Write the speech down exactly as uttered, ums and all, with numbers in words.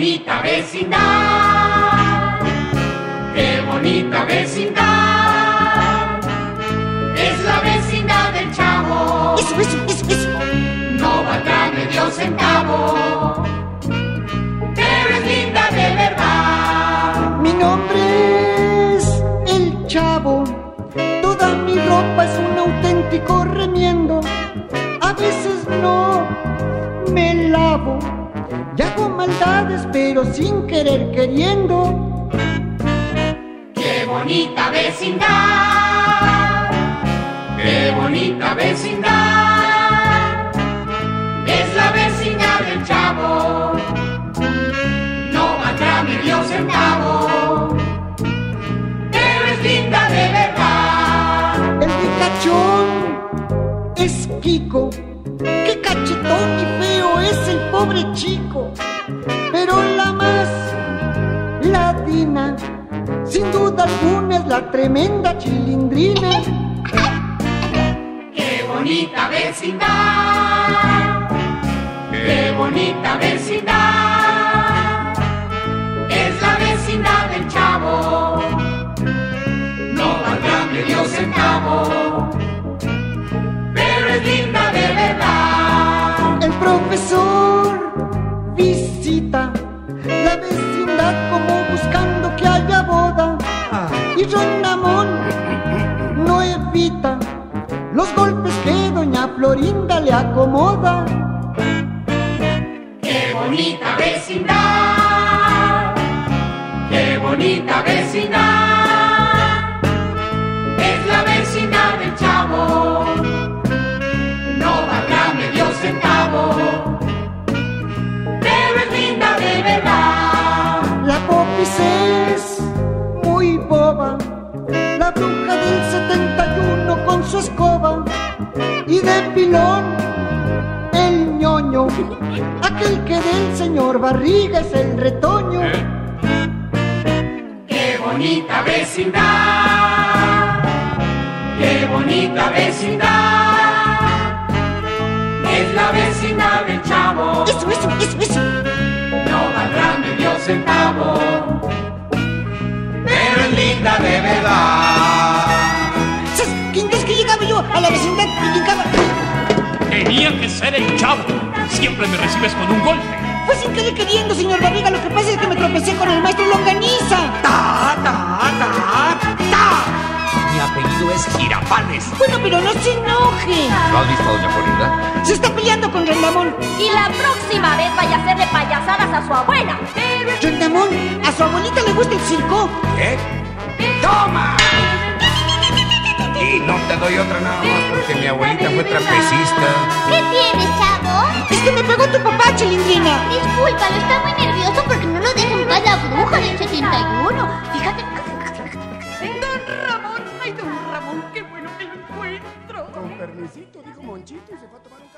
bonita vecindad, qué bonita vecindad, es la vecindad del Chavo. Eso, eso, eso, eso. No valdrá medio centavo, pero es linda de verdad. Mi nombre es el Chavo, toda mi ropa es un auténtico remiendo. A veces no me lavo y hago maldades, pero sin querer queriendo. ¡Qué bonita vecindad! ¡Qué bonita vecindad! Es la vecindad del Chavo. No valdrá medio centavo, pero es linda de verdad. El ricachón es Kiko, qué cachetón y feo es el pobre chico. Pero la más ladina, sin duda alguna, es la tremenda Chilindrina. ¡Qué bonita vecindad! ¡Qué bonita vecindad! Es la vecindad del Chavo. No valdrá medio centavo, pero es linda de verdad. El profesor visita la vecindad como buscando que haya boda. Y Rondamón no evita los golpes que doña Florinda le acomoda. ¡Qué bonita vecindad! ¡Qué bonita vecindad! Es la vecindad del Chavo. No valdrá medio centavo, pero es linda de verdad. La Popis es muy boba, la bruja del setenta y uno con su escoba. Y de pilón el ñoño, aquel que del señor Barriga es el retoño. ¡Qué bonita vecindad! ¡Qué bonita vecindad! Es la vecindad del Chavo. Eso, eso, eso, eso. No valdrá medio centavo, pero es linda de verdad. ¿Sabes? ¿Quién es que llegaba yo a la vecindad y llegaba? Tenía que ser el Chavo. Siempre me recibes con un golpe. Fue sin querer queriendo, señor Barriga. Lo que pasa es que me tropecé con el maestro Longaniza. ¡Ta, ta, ta, ta! Mi apellido es Girafales. Bueno, pero no se enoje. ¿No has visto a doña Florinda? Se está peleando con Rondamón. Y la próxima vez vaya a hacerle payasadas a su abuela. Rondamón, a su abuelita le gusta el circo. ¿Qué? ¡Toma! Y no te doy otra nada más porque mi abuelita fue trapecista. ¿Qué tienes, Chavo? Es que me pegó tu papá, Chilindrina. Discúlpalo, está muy nervioso porque no lo deja en paz la bruja del setenta y uno. Fíjate. Don Ramón, ay, don Ramón, qué bueno que lo encuentro. Con permisito, dijo Monchito y se fue a tomar un